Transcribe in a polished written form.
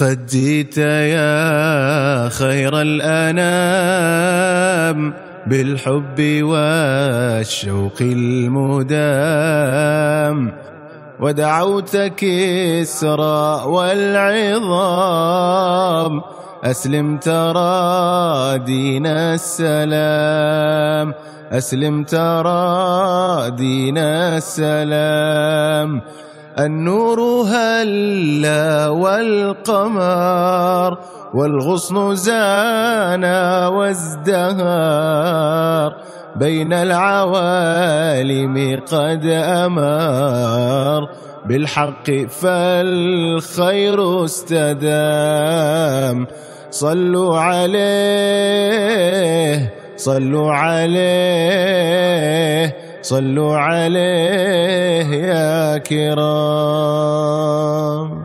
قد جئت يا خير الأنام بالحب والشوق المدام، ودعوت كسرى والعظام أسلم ترى دين السلام، أسلم ترى دين السلام. النور هلا والقمر والغصن زانا وازدهر، بين العوالم قد أمر بالحق فالخير استدام. صلوا عليه صلوا عليه صلوا عليه يا كرام.